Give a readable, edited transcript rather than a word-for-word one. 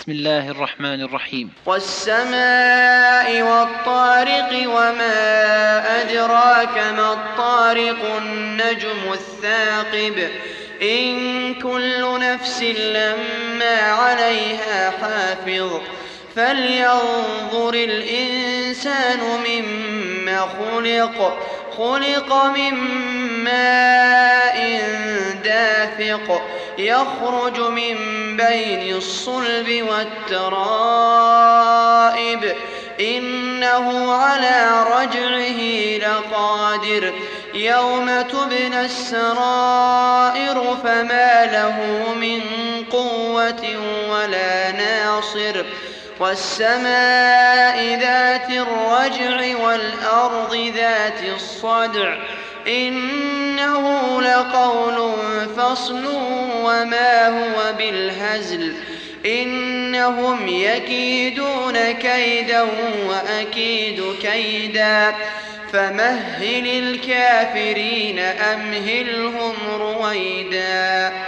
بسم الله الرحمن الرحيم. والسماء والطارق وما أدراك ما الطارق النجم الثاقب إن كل نفس لما عليها حافظ فلينظر الإنسان مما خلق من ماء دافق يخرج من بين الصلب والترائب إنه على رجعه لقادر يوم تبلى السرائر فما له من قوة ولا ناصر والسماء ذات الرجع والأرض ذات الصدع إنه لقول فصل وما هو بالهزل إنهم يكيدون كيدا وأكيد كيدا فمهل الكافرين أمهلهم رويدا.